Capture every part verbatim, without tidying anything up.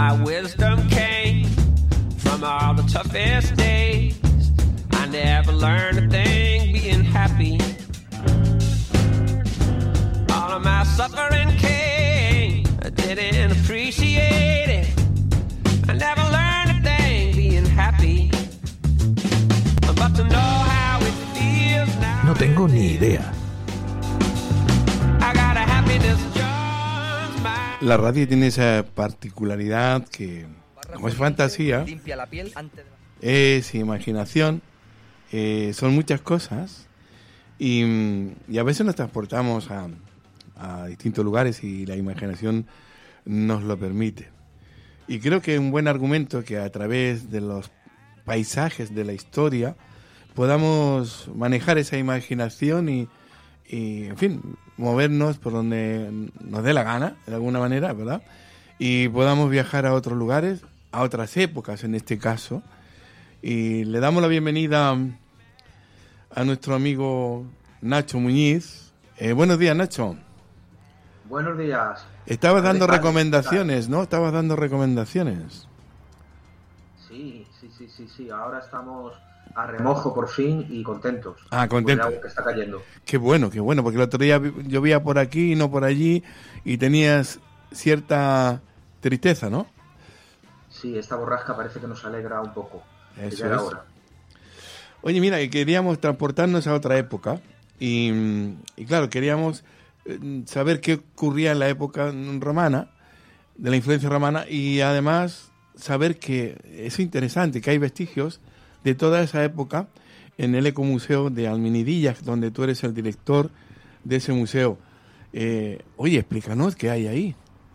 my wisdom came from all the toughest days. I never learned a thing being happy. All of my suffering came, I didn't appreciate it. I never learned a thing being happy. But to know how it feels now. No tengo ni idea. I got a happiness just my... La radio tiene esa particularidad que, como es fantasía, limpia la piel antes de... es imaginación, eh, son muchas cosas y, y a veces nos transportamos a, a distintos lugares y la imaginación nos lo permite. Y creo que es un buen argumento que a través de los paisajes de la historia podamos manejar esa imaginación y, y, en fin, movernos por donde nos dé la gana, de alguna manera, ¿verdad? Y podamos viajar a otros lugares, a otras épocas en este caso. Y le damos la bienvenida a nuestro amigo Nacho Muñiz. Eh, buenos días, Nacho. Buenos días. Estabas dando recomendaciones, ¿no? Estabas dando recomendaciones. Sí, sí, sí, sí, sí. Ahora estamos a remojo por fin y contentos. Ah, contentos. Por el agua que está cayendo. Qué bueno, qué bueno, porque el otro día llovía por aquí y no por allí y tenías cierta tristeza, ¿no? Sí, esta borrasca parece que nos alegra un poco. Eso ya era es. hora. Oye, mira, queríamos transportarnos a otra época y, y claro, queríamos saber qué ocurría en la época romana, de la influencia romana, y además saber que es interesante, que hay vestigios de toda esa época en el Ecomuseo de Almenidillas, donde tú eres el director de ese museo. Eh, oye, explícanos qué hay ahí.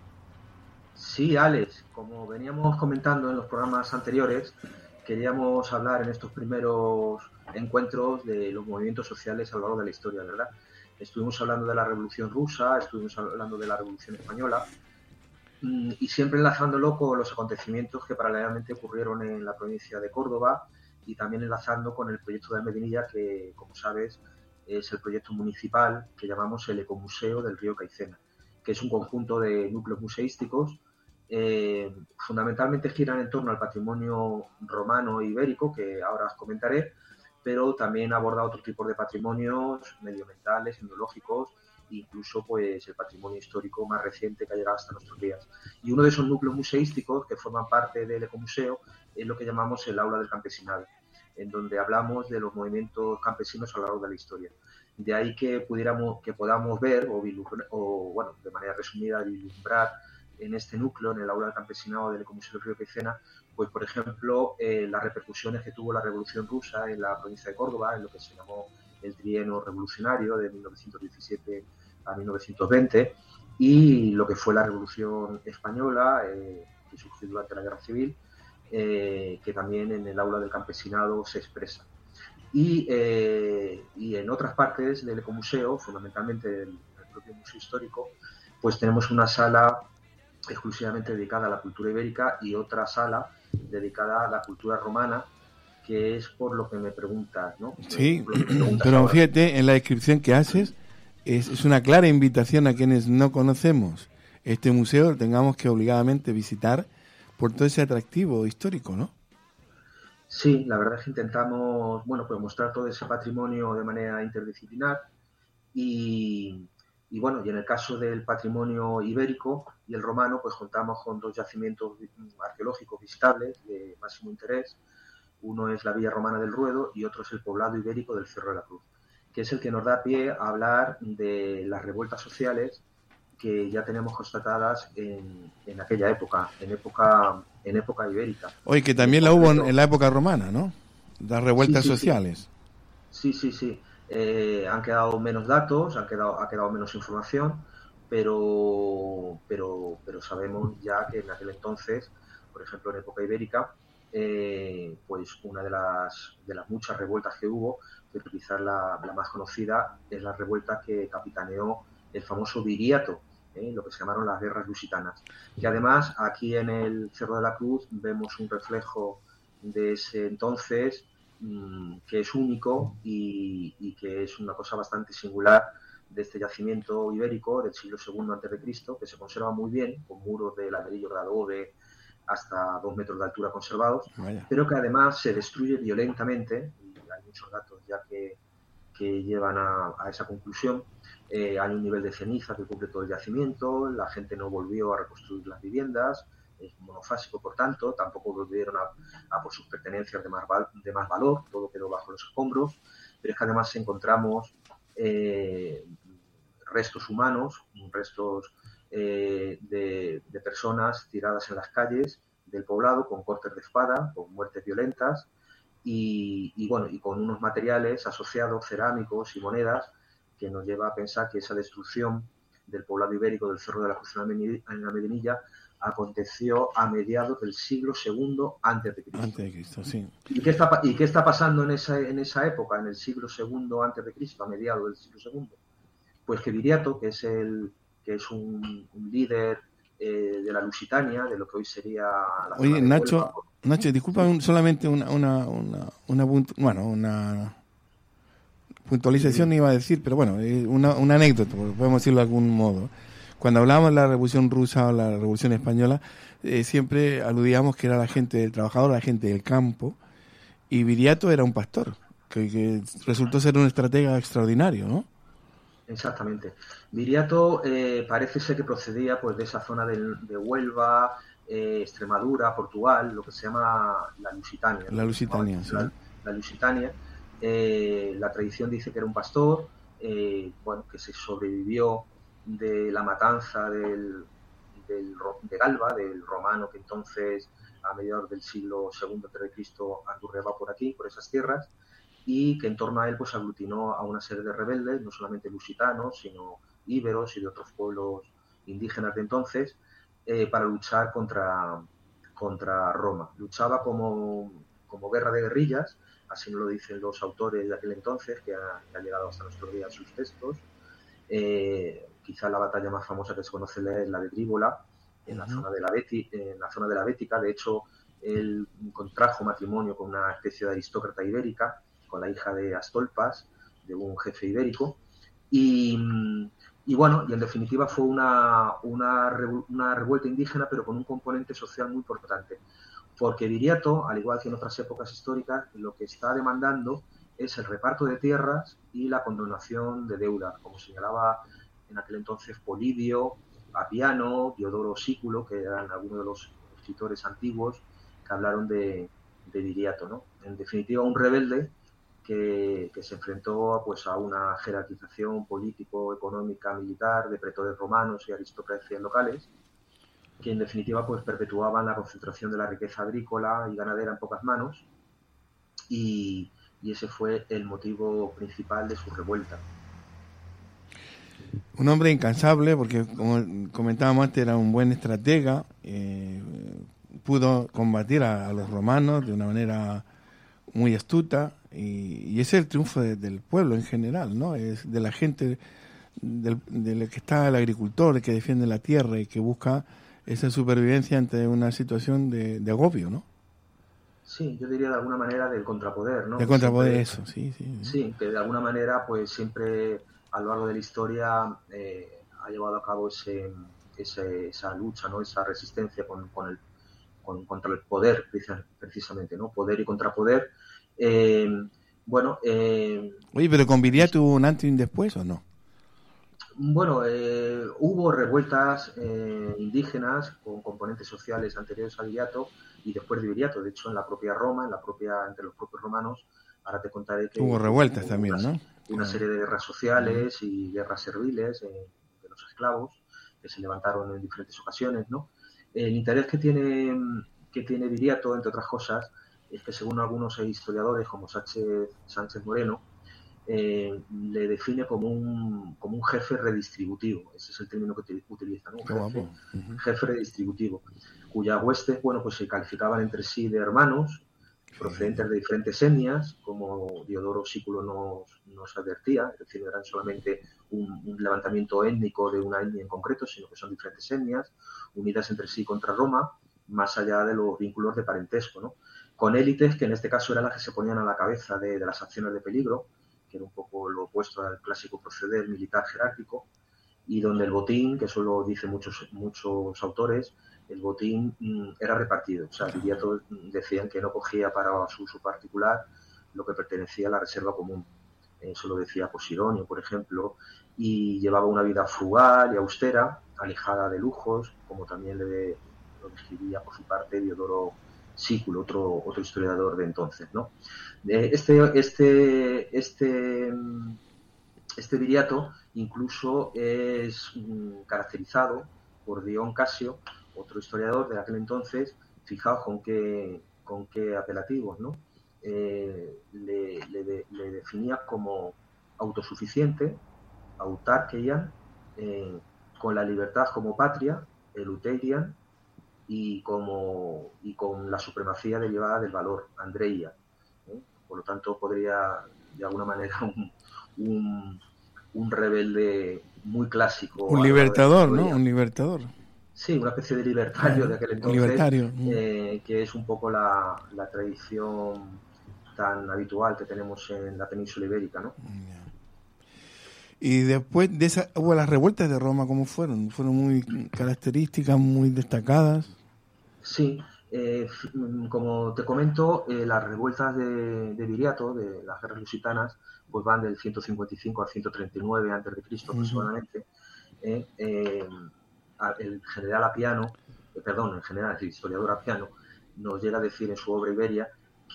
Sí, Alex, como veníamos comentando en los programas anteriores, queríamos hablar en estos primeros encuentros de los movimientos sociales a lo largo de la historia, ¿verdad? Estuvimos hablando de la Revolución Rusa, estuvimos hablando de la Revolución Española, y siempre enlazándolo con los acontecimientos que paralelamente ocurrieron en la provincia de Córdoba y también enlazando con el proyecto de Almedinilla, que, como sabes, es el proyecto municipal que llamamos el Ecomuseo del Río Caicena, que es un conjunto de núcleos museísticos, eh, fundamentalmente giran en torno al patrimonio romano e ibérico, que ahora os comentaré, pero también aborda otros tipos de patrimonios medioambientales, etnológicos, incluso pues el patrimonio histórico más reciente que ha llegado hasta nuestros días. Y uno de esos núcleos museísticos que forman parte del Ecomuseo es lo que llamamos el Aula del Campesinado, en donde hablamos de los movimientos campesinos a lo largo de la historia. De ahí que pudiéramos, que podamos ver o, o bueno, de manera resumida, vislumbrar en este núcleo, en el Aula del Campesinado del Ecomuseo del Río Caicena, pues por ejemplo eh, las repercusiones que tuvo la Revolución Rusa en la provincia de Córdoba, en lo que se llamó el trienio revolucionario de mil novecientos diecisiete a mil novecientos veinte, y lo que fue la Revolución Española, eh, que surgió durante la Guerra Civil, eh, que también en el Aula del Campesinado se expresa. Y, eh, y en otras partes del Ecomuseo, fundamentalmente el, el propio Museo Histórico, pues tenemos una sala exclusivamente dedicada a la cultura ibérica y otra sala dedicada a la cultura romana, que es por lo que me preguntas, ¿no? Sí, preguntas pero ahora. fíjate, en la descripción que haces, es, es una clara invitación a quienes no conocemos este museo, tengamos que obligadamente visitar por todo ese atractivo histórico, ¿no? Sí, la verdad es que intentamos, bueno, pues mostrar todo ese patrimonio de manera interdisciplinar y, y bueno, y en el caso del patrimonio ibérico y el romano, pues contamos con dos yacimientos arqueológicos visitables de máximo interés. Uno es la Villa Romana del Ruedo y otro es el poblado ibérico del Cerro de la Cruz, que es el que nos da pie a hablar de las revueltas sociales que ya tenemos constatadas en, en aquella época, en época en época ibérica. Oye, que también la hubo en, en la época romana, ¿no? Las revueltas sí, sí, sociales. Sí, sí, sí. Eh, han quedado menos datos, han quedado, ha quedado menos información, pero, pero, pero sabemos ya que en aquel entonces, por ejemplo en época ibérica, eh, pues una de las, de las muchas revueltas que hubo, que quizás la, la más conocida, es la revuelta que capitaneó el famoso Viriato, ¿eh? Lo que se llamaron las guerras lusitanas. Que además aquí en el Cerro de la Cruz vemos un reflejo de ese entonces mmm, que es único y, y que es una cosa bastante singular de este yacimiento ibérico del siglo segundo antes de Cristo, que se conserva muy bien, con muros de ladrillo de adobe, hasta dos metros de altura conservados, Vaya. pero que además se destruye violentamente, y hay muchos datos ya que, que llevan a, a esa conclusión. Eh, hay un nivel de ceniza que cubre todo el yacimiento, la gente no volvió a reconstruir las viviendas, es monofásico por tanto, tampoco volvieron a, a por sus pertenencias de más, val, de más valor, todo quedó bajo los escombros, pero es que además encontramos eh, restos humanos, restos eh, de, de personas tiradas en las calles del poblado con cortes de espada, con muertes violentas y, y bueno, y con unos materiales asociados, cerámicos y monedas, que nos lleva a pensar que esa destrucción del poblado ibérico del Cerro de la Cruz en la Medinilla aconteció a mediados del siglo segundo antes de Cristo. Antes de Cristo, sí. ¿Y qué está, y qué está pasando en esa, en esa época, en el siglo segundo antes de Cristo, a mediados del siglo segundo? Pues que Viriato, que es el que es un, un líder eh, de la Lusitania, de lo que hoy sería la Oye, zona de Nacho, Huelva. Nacho, disculpa un, solamente una, una, una, una, bueno, una puntualización iba a decir, pero bueno, una, una anécdota, podemos decirlo de algún modo. Cuando hablábamos de la Revolución Rusa o la Revolución Española, eh, siempre aludíamos que era la gente del trabajador, la gente del campo, y Viriato era un pastor, que, que resultó ser un estratega extraordinario, ¿no? Exactamente. Viriato eh, parece ser que procedía pues de esa zona de, de Huelva, eh, Extremadura, Portugal, lo que se llama la Lusitania. La Lusitania, sí. La, la Lusitania. Eh, la tradición dice que era un pastor, eh, bueno, que se sobrevivió de la matanza del, del, de Galba, del romano que entonces, a mediados del siglo segundo antes de Cristo, andurreaba por aquí, por esas tierras, y que en torno a él pues aglutinó a una serie de rebeldes, no solamente lusitanos, sino íberos y de otros pueblos indígenas de entonces, eh, para luchar contra, contra Roma. Luchaba como, como guerra de guerrillas, así nos lo dicen los autores de aquel entonces, que ha, que ha llegado hasta nuestros días sus textos. Eh, quizá la batalla más famosa que se conoce es la de Tríbola, en, uh-huh. la zona de la Beti, en la zona de la Bética. De hecho, él contrajo matrimonio con una especie de aristócrata ibérica, con la hija de Astolpas, de un jefe ibérico, y, y bueno, y en definitiva fue una, una, una revuelta indígena, pero con un componente social muy importante, porque Viriato, al igual que en otras épocas históricas, lo que está demandando es el reparto de tierras y la condonación de deuda, como señalaba en aquel entonces Polibio, Apiano, Diodoro Sículo, que eran algunos de los escritores antiguos que hablaron de, de Viriato, ¿no? En definitiva, un rebelde que, que se enfrentó pues, a una jerarquización político, económica, militar de pretores romanos y aristocracias locales, que en definitiva pues, perpetuaban la concentración de la riqueza agrícola y ganadera en pocas manos, y, y ese fue el motivo principal de su revuelta. Un hombre incansable, porque como comentábamos antes, era un buen estratega, eh, pudo combatir a, a los romanos de una manera muy astuta, y, y ese es el triunfo de, del pueblo en general, ¿no? Es de la gente, del, del que está el agricultor, el que defiende la tierra y que busca esa supervivencia ante una situación de, de agobio, ¿no? Sí, yo diría de alguna manera del contrapoder, ¿no? Del contrapoder, eso, sí, sí. Sí, que de alguna manera pues siempre a lo largo de la historia eh, ha llevado a cabo ese, ese, esa lucha, ¿no? Esa resistencia con, con el, con, contra el poder, precisamente, ¿no? Poder y contrapoder. Eh, bueno... Eh, Oye, pero con Viriato hubo un antes y un después, ¿o no? Bueno, eh, hubo revueltas eh, indígenas con componentes sociales anteriores a Viriato y después de Viriato. De hecho, en la propia Roma, en la propia entre los propios romanos, ahora te contaré que hubo revueltas hubo también, una, ¿no? Una ah. serie de guerras sociales y guerras serviles eh, de los esclavos que se levantaron en diferentes ocasiones, ¿no? El interés que tiene que tiene Viriato, entre otras cosas, es que según algunos historiadores como Sánchez, Sánchez Moreno, Eh, le define como un, como un jefe redistributivo. Ese es el término que utiliza, ¿no? Un jefe, uh-huh. jefe redistributivo, cuyas huestes, bueno, pues se calificaban entre sí de hermanos, procedentes de diferentes etnias, como Diodoro Sículo nos, nos advertía, es decir, no eran solamente un, un levantamiento étnico de una etnia en concreto, sino que son diferentes etnias, unidas entre sí contra Roma, más allá de los vínculos de parentesco, ¿no? Con élites que en este caso eran las que se ponían a la cabeza de, de las acciones de peligro, que era un poco lo opuesto al clásico proceder militar jerárquico, y donde el botín, que eso lo dicen muchos, muchos autores, el botín mm, era repartido. O sea, Viriato decían que no cogía para su uso particular lo que pertenecía a la reserva común. Eso lo decía Posidonio, por ejemplo, y llevaba una vida frugal y austera, alejada de lujos, como también le, lo describía por su parte Diodoro Sículo, otro, otro historiador de entonces, ¿no? Este, este, este, este Viriato incluso es mm, caracterizado por Dion Casio, otro historiador de aquel entonces, fijaos con qué, con qué apelativos, ¿no? Eh, le, le, le definía como autosuficiente, autarqueian, eh, con la libertad como patria, eleuterian, y, como, y con la supremacía derivada del valor, andreia. ¿eh? Por lo tanto, podría, de alguna manera, un, un, un rebelde muy clásico. Un libertador, ¿no? Un libertador. Sí, una especie de libertario ah, de aquel entonces, libertario. Eh, que es un poco la, la tradición tan habitual que tenemos en la península ibérica, ¿no? Y después de esa, hubo las revueltas de Roma, ¿cómo fueron? ¿Fueron muy características, muy destacadas? Sí, eh, como te comento, eh, las revueltas de, de Viriato, de las guerras lusitanas, pues van del ciento cincuenta y cinco al ciento treinta y nueve antes de Cristo aproximadamente. Eh, eh, el general Apiano, eh, perdón, el general, el historiador Apiano, nos llega a decir en su obra Iberia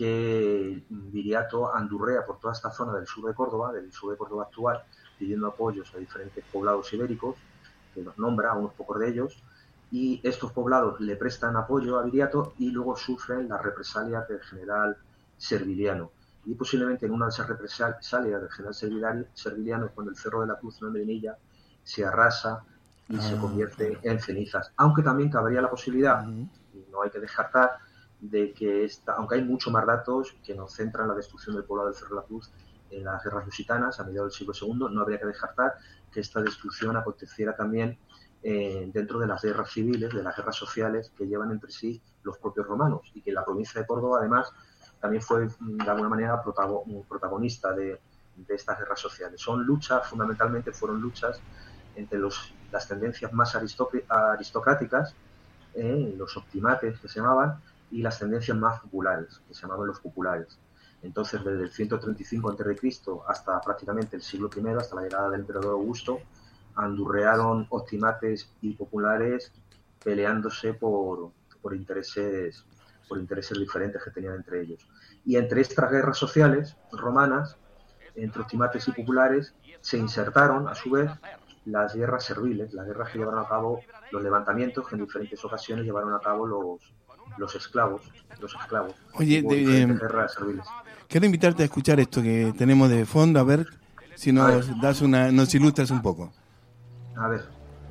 que Viriato andurrea por toda esta zona del sur de Córdoba, del sur de Córdoba actual, pidiendo apoyos a diferentes poblados ibéricos, que los nombra, a unos pocos de ellos, y estos poblados le prestan apoyo a Viriato y luego sufren las represalias del general Serviliano. Y posiblemente en una de esas represalias del general Serviliano es cuando el Cerro de la Cruz en Medinilla se arrasa y ah, se convierte claro. en cenizas. Aunque también cabría la posibilidad, uh-huh. y no hay que descartar, de que esta, aunque hay muchos más datos que nos centran la destrucción del poblado del Cerro de la Cruz en las guerras lusitanas a mediados del siglo segundo, no habría que descartar que esta destrucción aconteciera también eh, dentro de las guerras civiles, de las guerras sociales que llevan entre sí los propios romanos, y que la provincia de Córdoba además también fue de alguna manera protagonista de, de estas guerras sociales. Son luchas, fundamentalmente fueron luchas entre los, las tendencias más aristocráticas, eh, los optimates que se llamaban, y las tendencias más populares, que se llamaban los populares. Entonces, desde el ciento treinta y cinco antes de Cristo hasta prácticamente el siglo primero, hasta la llegada del emperador Augusto, andurrearon optimates y populares peleándose por, por, intereses, por intereses diferentes que tenían entre ellos. Y entre estas guerras sociales romanas, entre optimates y populares, se insertaron, a su vez, las guerras serviles, las guerras que llevaron a cabo los levantamientos que en diferentes ocasiones llevaron a cabo los los esclavos, los esclavos. Oye, de, eh, guerras serviles. Quiero invitarte a escuchar esto que tenemos de fondo, a ver si nos ver. das una, nos ilustras un poco. A ver.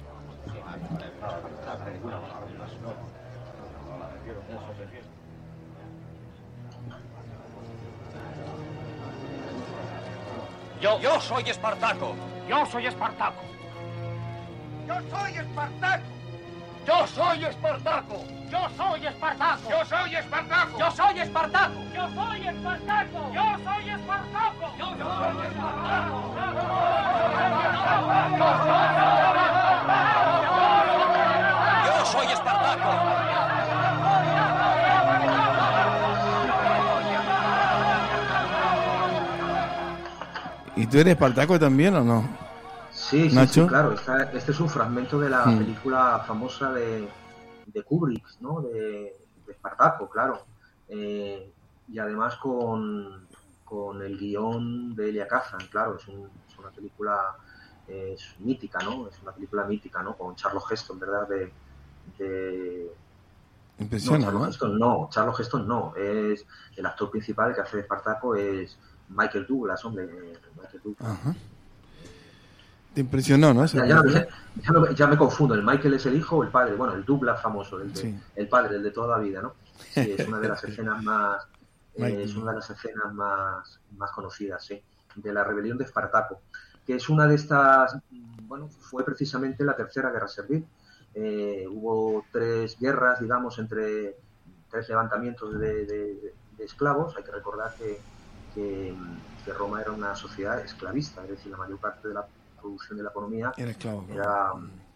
Yo, yo soy Espartaco. Yo soy Espartaco. Yo soy Espartaco. Yo soy Espartaco. Yo soy Espartaco. Yo soy Espartaco. Yo soy Espartaco. Yo soy Espartaco. Yo soy Espartaco. Yo soy Espartaco. Yo soy Espartaco. ¿Y tú eres Espartaco también o no? Sí, sí, sí, claro. Esta, este es un fragmento de la hmm. película famosa de, de Kubrick, ¿no? De, de Espartaco, claro. Eh, y además con, con el guión de Elia Kazan, claro. Es, un, es una película eh, es mítica, ¿no? Es una película mítica, ¿no? Con Charlton Heston, ¿verdad? De, de... Impresiona, no, Charlton ¿no? Heston no, Charlton Heston no. Es el actor principal que hace de Espartaco es Michael Douglas, hombre. Michael Douglas. Ajá. Te impresionó, ¿no? Ya, ya, ya, ya, me, ya me confundo. ¿El Michael es el hijo o el padre? Bueno, el Douglas famoso, el, de, sí. el padre, el de toda la vida, ¿no? Sí, es una de las escenas más eh, es una de las escenas más, más conocidas, sí, de la rebelión de Espartaco, que es una de estas, bueno, fue precisamente la tercera guerra servil. Eh, hubo tres guerras, digamos, entre tres levantamientos de, de, de esclavos. Hay que recordar que, que, que Roma era una sociedad esclavista, es decir, la mayor parte de la producción de la economía era, esclavo, era,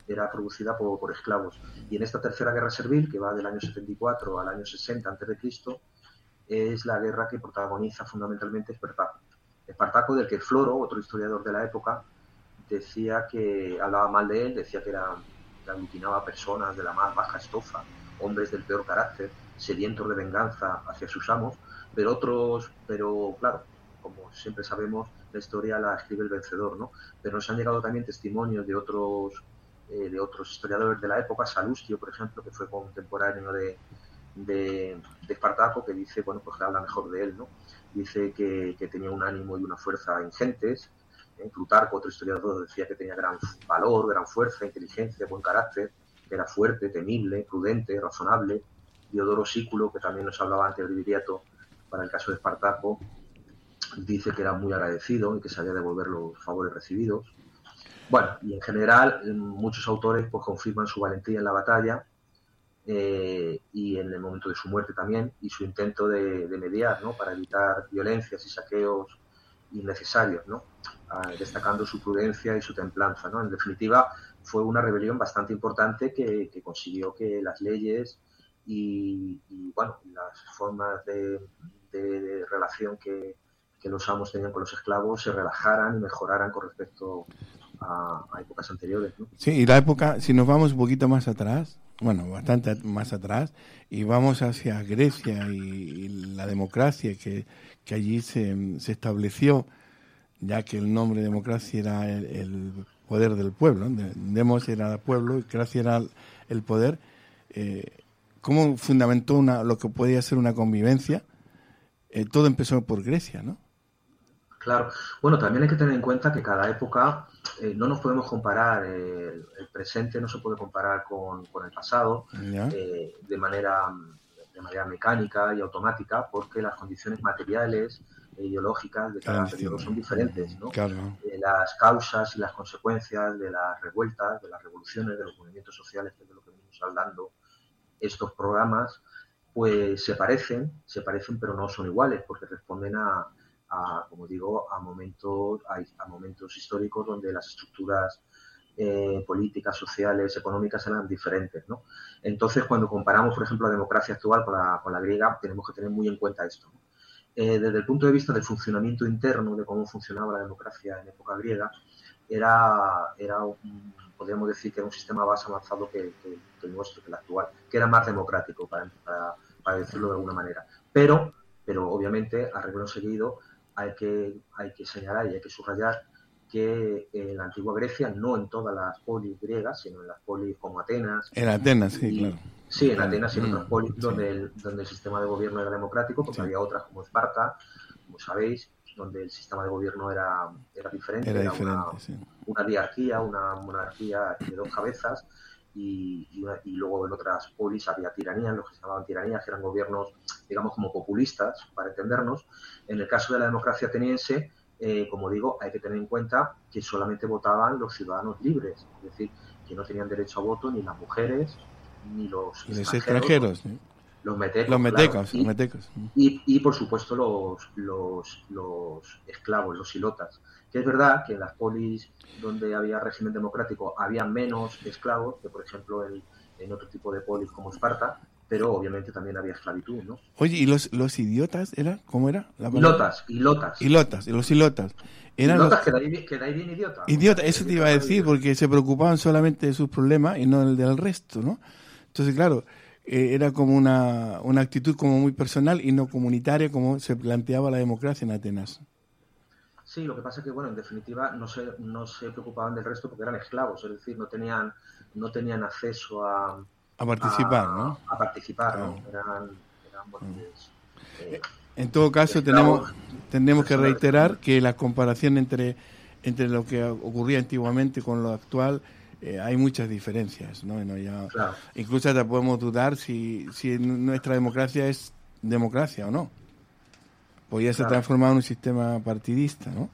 era producida por, por esclavos. Y en esta tercera guerra servil, que va del año setenta y cuatro al año sesenta antes de Cristo, es la guerra que protagoniza fundamentalmente Espartaco. Espartaco, del que Floro, otro historiador de la época, decía que hablaba mal de él, decía que, era, que aglutinaba personas de la más baja estofa, hombres del peor carácter, sedientos de venganza hacia sus amos, pero otros, pero claro, como siempre sabemos, la historia la escribe el vencedor, ¿no? Pero nos han llegado también testimonios de otros eh, de otros historiadores de la época, Salustio, por ejemplo, que fue contemporáneo de, de, de Espartaco, que dice, bueno, pues que habla mejor de él, ¿no? Dice que, que tenía un ánimo y una fuerza ingentes. ¿eh? Plutarco, otro historiador, decía que tenía gran valor, gran fuerza, inteligencia, buen carácter, que era fuerte, temible, prudente, razonable. Diodoro Sículo, que también nos hablaba antes de Viriato, para el caso de Espartaco, dice que era muy agradecido y que sabía devolver los favores recibidos. Bueno, y en general muchos autores pues confirman su valentía en la batalla eh, y en el momento de su muerte también, y su intento de, de mediar, ¿no? Para evitar violencias y saqueos innecesarios, ¿no? Ah, destacando su prudencia y su templanza, ¿no? En definitiva, fue una rebelión bastante importante que, que consiguió que las leyes y, y bueno, las formas de, de, de relación que que los amos tenían con los esclavos se relajaran y mejoraran con respecto a, a épocas anteriores, ¿no? Sí, y la época, si nos vamos un poquito más atrás, bueno, bastante más atrás, y vamos hacia Grecia y, y la democracia que, que allí se, se estableció, ya que el nombre de democracia era el, el poder del pueblo, ¿no? Demos era el pueblo y Cracia era el, el poder. Eh, ¿Cómo fundamentó una, lo que podía ser una convivencia? Eh, todo empezó por Grecia, ¿no? Claro. Bueno, también hay que tener en cuenta que cada época eh, no nos podemos comparar, eh, el, el presente no se puede comparar con, con el pasado eh, de manera de manera mecánica y automática, porque las condiciones materiales e ideológicas de cada periodo son diferentes, ¿no? Claro. Eh, las causas y las consecuencias de las revueltas, de las revoluciones, de los movimientos sociales, que es de lo que venimos hablando, estos programas, pues se parecen, se parecen, pero no son iguales, porque responden a A, como digo, a momentos, a, a momentos históricos donde las estructuras eh, políticas, sociales, económicas eran diferentes, ¿no? Entonces, cuando comparamos, por ejemplo, la democracia actual con la, con la griega, tenemos que tener muy en cuenta esto, ¿no? Eh, desde el punto de vista del funcionamiento interno, de cómo funcionaba la democracia en época griega, era, era un, podríamos decir que era un sistema más avanzado que, que, que el nuestro, que el actual, que era más democrático, para, para, para decirlo de alguna manera. Pero, pero obviamente, a renglón seguido, Hay que, hay que señalar y hay que subrayar que en la antigua Grecia, no en todas las polis griegas, sino en las polis como Atenas. En Atenas, sí, y, claro. Sí, en Atenas y en mm, otras polis sí. donde, el, donde el sistema de gobierno era democrático, porque sí. Había otras como Esparta, como sabéis, donde el sistema de gobierno era, era diferente. Era, era diferente, una, sí. una diarquía, una monarquía de dos cabezas. Y, y, una, y luego en otras polis había tiranías, los que se llamaban tiranías, que eran gobiernos, digamos, como populistas, para entendernos. En el caso de la democracia ateniense, eh, como digo, hay que tener en cuenta que solamente votaban los ciudadanos libres, es decir, que no tenían derecho a voto ni las mujeres, ni los y los extranjeros, extranjeros, ¿sí? Los metecos, los metecos, claro. y, los metecos. Y, y, por supuesto, los, los, los esclavos, los ilotas. Que es verdad que en las polis donde había régimen democrático había menos esclavos que, por ejemplo, en, en otro tipo de polis como Esparta, pero obviamente también había esclavitud, ¿no? Oye, ¿y los, los idiotas era? ¿Cómo era? La ilotas, ilotas. Ilotas, los ilotas. Eran ilotas, los... que, de ahí, que de ahí viene idiota. Idiota, ¿no? Eso te iba a decir, porque se preocupaban solamente de sus problemas y no del, del resto, ¿no? Entonces, claro, eh, era como una, una actitud como muy personal y no comunitaria, como se planteaba la democracia en Atenas. Sí, lo que pasa es que, bueno, en definitiva no se, no se preocupaban del resto porque eran esclavos, es decir, no tenían, no tenían acceso a... A participar, a, ¿no? A participar, claro. ¿no? Eran, eran bueno, pues, eh, en todo caso, tenemos, tenemos que reiterar que la comparación entre, entre lo que ocurría antiguamente con lo actual, eh, hay muchas diferencias, ¿no? no ya, claro. Incluso hasta podemos dudar si, si nuestra democracia es democracia o no. Podría ser claro. transformado en un sistema partidista, ¿no?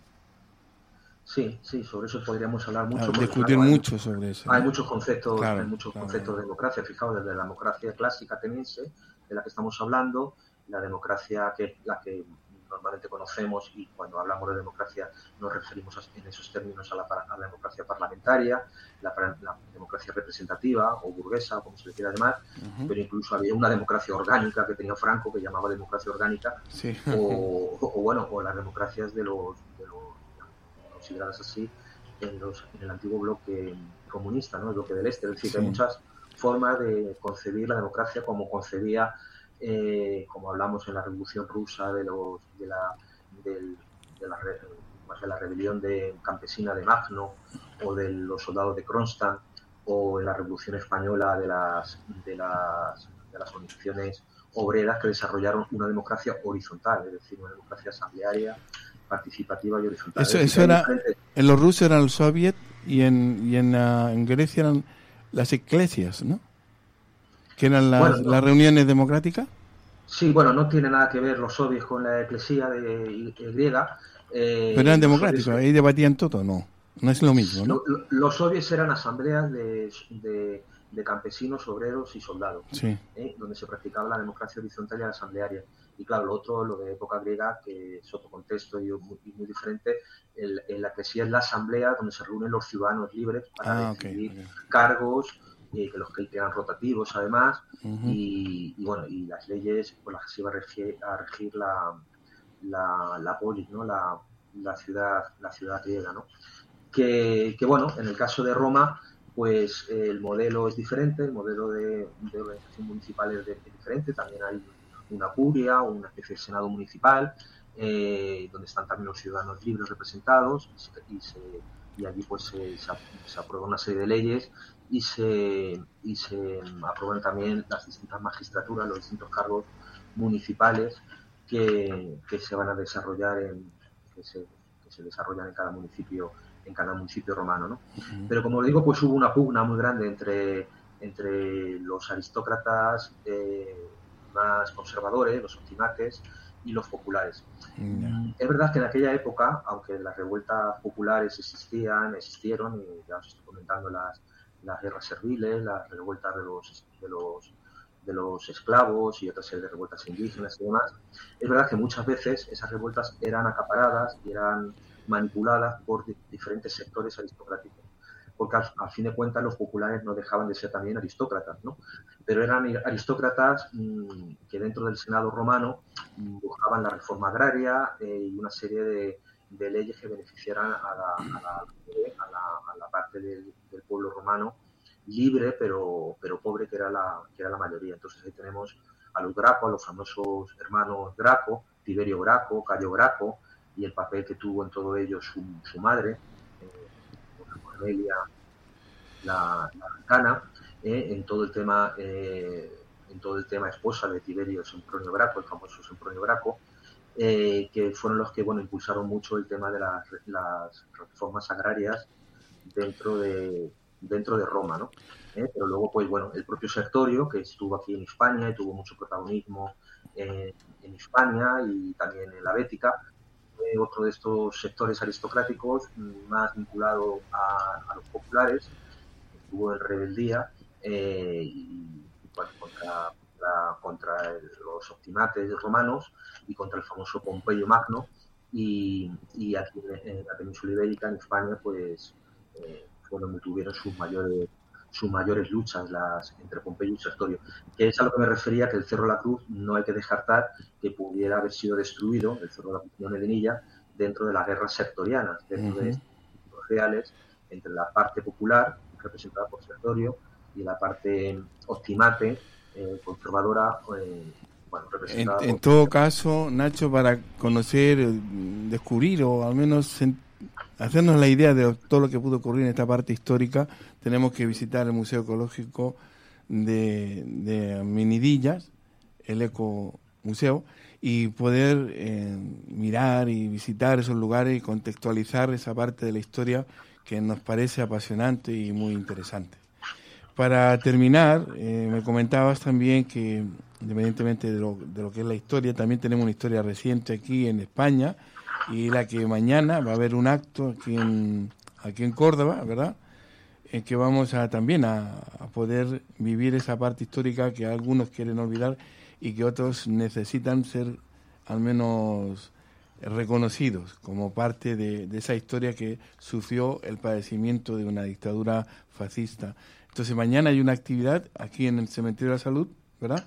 Sí, sí, sobre eso podríamos hablar mucho. Ah, discutir claro, mucho hay, sobre eso. Hay ¿no? muchos conceptos, claro, hay muchos claro. conceptos de democracia. Fijaos, desde la democracia clásica ateniense, de la que estamos hablando, la democracia que es la que normalmente conocemos, y cuando hablamos de democracia nos referimos a, en esos términos a la, a la democracia parlamentaria, la, la democracia representativa o burguesa, como se le quiera llamar, uh-huh. pero incluso había una democracia orgánica que tenía Franco, que llamaba democracia orgánica, sí. o, o, o bueno, o las democracias de los, de los consideradas así en, los, en el antiguo bloque comunista, ¿no? El bloque del Este. Es decir, sí. que hay muchas formas de concebir la democracia como concebía, eh, como hablamos en la Revolución Rusa, de los de la, del, de la, de la rebelión de, campesina de Magno, o de los soldados de Kronstadt, o en la Revolución Española de las, de las, de las organizaciones obreras que desarrollaron una democracia horizontal, es decir, una democracia asamblearia, participativa y horizontal. Eso, eso era, en los rusos eran los soviets y en, y en, uh, en Grecia eran las iglesias, ¿no? ¿Que eran las, bueno, no. las reuniones democráticas? Sí, bueno, no tiene nada que ver los soviets con la eclesía de, de griega. Eh, Pero eran democráticos, soviets, ahí debatían todo, no. No es lo mismo, ¿no? Lo, lo, los soviets eran asambleas de, de, de campesinos, obreros y soldados, sí. ¿eh? donde se practicaba la democracia horizontal y la asamblearia. Y claro, lo otro, lo de época griega, que es otro contexto y muy, y muy diferente, el, el, la eclesía es la asamblea donde se reúnen los ciudadanos libres para ah, decidir okay, okay. cargos, eh, que los que eran rotativos además, uh-huh. y, y bueno, y las leyes por las que se iba a regir, a regir la, la, la polis, ¿no? La, la ciudad, la ciudad griega, ¿no? Que, que bueno, en el caso de Roma, pues eh, el modelo es diferente, el modelo de, de organización municipal es, de, es diferente, también hay una curia o una especie de senado municipal, eh, donde están también los ciudadanos libres representados, y, se, y allí pues se, se, se aprueba una serie de leyes y se, y se aprueban también las distintas magistraturas, los distintos cargos municipales que, que se van a desarrollar en, que se, que se desarrollan en cada municipio en cada municipio romano, ¿no? Uh-huh. Pero como digo, pues hubo una pugna muy grande entre, entre los aristócratas eh, más conservadores, los optimates, y los populares. Uh-huh. Es verdad que en aquella época, aunque las revueltas populares existían, existieron, y ya os estoy comentando las, las guerras serviles, las revueltas de los, de los de los esclavos y otra serie de revueltas indígenas y demás, es verdad que muchas veces esas revueltas eran acaparadas y eran manipuladas por di- diferentes sectores aristocráticos, porque al, al fin de cuentas los populares no dejaban de ser también aristócratas, ¿no? Pero eran aristócratas mmm, que dentro del Senado romano mmm, buscaban la reforma agraria eh, y una serie de, de leyes que beneficiaran a la, a la, a la, a la parte del, del pueblo romano libre pero pero pobre, que era la que era la mayoría. Entonces ahí tenemos a los Graco, a los famosos hermanos Graco, Tiberio Graco, Cayo Graco, y el papel que tuvo en todo ello su, su madre, eh, Cornelia la, la Arcana, eh, en todo el tema eh, en todo el tema esposa de Tiberio Sempronio Graco, el famoso Sempronio Graco, eh, que fueron los que bueno impulsaron mucho el tema de las, las reformas agrarias dentro de dentro de Roma, ¿no? ¿Eh? Pero luego, pues bueno, el propio Sertorio, que estuvo aquí en Hispania y tuvo mucho protagonismo eh, en Hispania y también en la Bética, fue otro de estos sectores aristocráticos más vinculado a, a los populares, estuvo en rebeldía eh, y, bueno, contra, contra, contra el, los optimates romanos y contra el famoso Pompeyo Magno, y, y aquí en, en la península ibérica, en España, pues eh, fue donde tuvieron sus mayores sus mayores luchas las entre Pompeyo y Sertorio, que es a lo que me refería, que el Cerro de la Cruz no hay que descartar que pudiera haber sido destruido, el Cerro de la Cruz de Nelinilla, dentro de las guerras sertorianas, dentro uh-huh. de los reales, entre la parte popular, representada por Sertorio, y la parte optimate, eh, conservadora, eh, bueno, representada en, en por... todo caso, Nacho, para conocer, descubrir o al menos hacernos la idea de todo lo que pudo ocurrir en esta parte histórica, tenemos que visitar el Museo Ecológico de, de Minidillas, el Ecomuseo, y poder eh, mirar y visitar esos lugares y contextualizar esa parte de la historia que nos parece apasionante y muy interesante. Para terminar, eh, me comentabas también que, independientemente de lo, de lo que es la historia, también tenemos una historia reciente aquí en España, y la que mañana va a haber un acto aquí en aquí en Córdoba, ¿verdad?, en que vamos a también a, a poder vivir esa parte histórica que algunos quieren olvidar y que otros necesitan ser al menos reconocidos como parte de, de esa historia que sufrió el padecimiento de una dictadura fascista. Entonces mañana hay una actividad aquí en el Cementerio de la Salud, ¿verdad?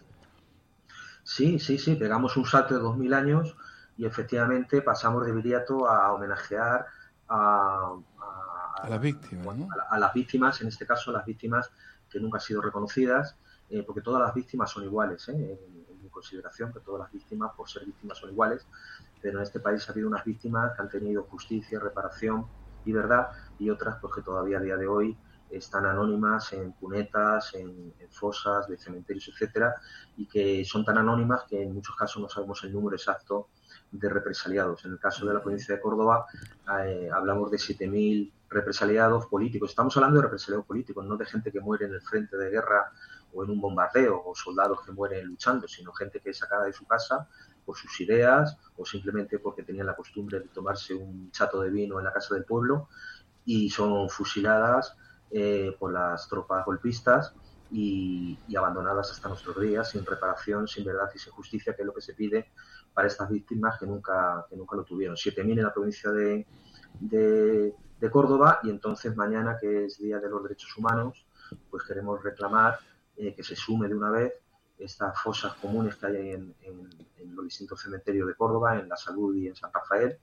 Sí, sí, sí, pegamos un salto de dos mil años y efectivamente pasamos de Viriato a homenajear a, a, a las víctimas, bueno, ¿no? a, a las víctimas, en este caso las víctimas que nunca han sido reconocidas, eh, porque todas las víctimas son iguales, ¿eh? en, en mi consideración que todas las víctimas por ser víctimas son iguales, pero en este país ha habido unas víctimas que han tenido justicia, reparación y verdad, y otras pues que todavía a día de hoy están anónimas en cunetas, en, en fosas de cementerios, etcétera, y que son tan anónimas que en muchos casos no sabemos el número exacto de represaliados. En el caso de la provincia de Córdoba eh, hablamos de siete mil represaliados políticos. Estamos hablando de represaliados políticos, no de gente que muere en el frente de guerra o en un bombardeo, o soldados que mueren luchando, sino gente que es sacada de su casa por sus ideas o simplemente porque tenían la costumbre de tomarse un chato de vino en la casa del pueblo y son fusiladas Eh, por las tropas golpistas y, y abandonadas hasta nuestros días sin reparación, sin verdad y sin justicia, que es lo que se pide para estas víctimas que nunca que nunca lo tuvieron. siete mil en la provincia de, de, de Córdoba, y entonces mañana, que es Día de los Derechos Humanos, pues queremos reclamar eh, que se sume de una vez estas fosas comunes que hay en, en, en los distintos cementerios de Córdoba, en La Salud y en San Rafael,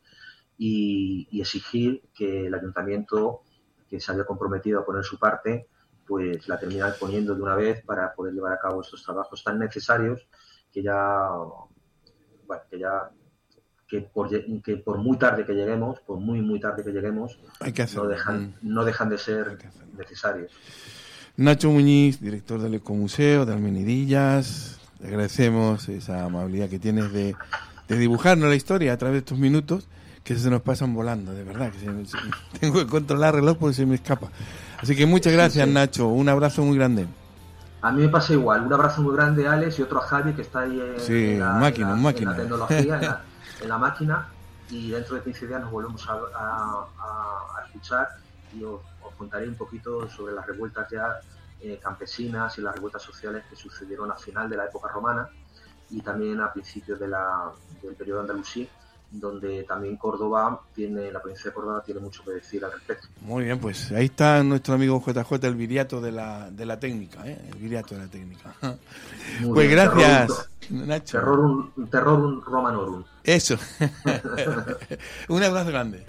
y, y exigir que el ayuntamiento, que se había comprometido a poner su parte, pues la terminan poniendo de una vez para poder llevar a cabo estos trabajos tan necesarios que ya, bueno, que ya, que por, que por muy tarde que lleguemos, por muy, muy tarde que lleguemos, Hay que hacerlo. no dejan, no dejan de ser hacerlo. necesarios. Nacho Muñiz, director del Ecomuseo de Almenidillas, le agradecemos esa amabilidad que tienes de, de dibujarnos la historia a través de estos minutos que se nos pasan volando, de verdad, que se me, se, tengo que controlar el reloj porque se me escapa. Así que muchas gracias, sí, sí. Nacho, un abrazo muy grande. A mí me pasa igual, un abrazo muy grande a Alex y otro a Javi, que está ahí en, sí, en, la, máquina, en, la, máquina. en la tecnología, en la, en la máquina, y dentro de quince días nos volvemos a, a, a escuchar y os, os contaré un poquito sobre las revueltas ya eh, campesinas y las revueltas sociales que sucedieron al final de la época romana y también a principios de la, del periodo andalusí, donde también Córdoba tiene, la provincia de Córdoba tiene mucho que decir al respecto. Muy bien, pues ahí está nuestro amigo J J, el viriato de la de la técnica, ¿eh? El viriato de la técnica. Muy pues bien, gracias, terror, Nacho. Terror un, terror un romanorum. Eso. Un abrazo grande.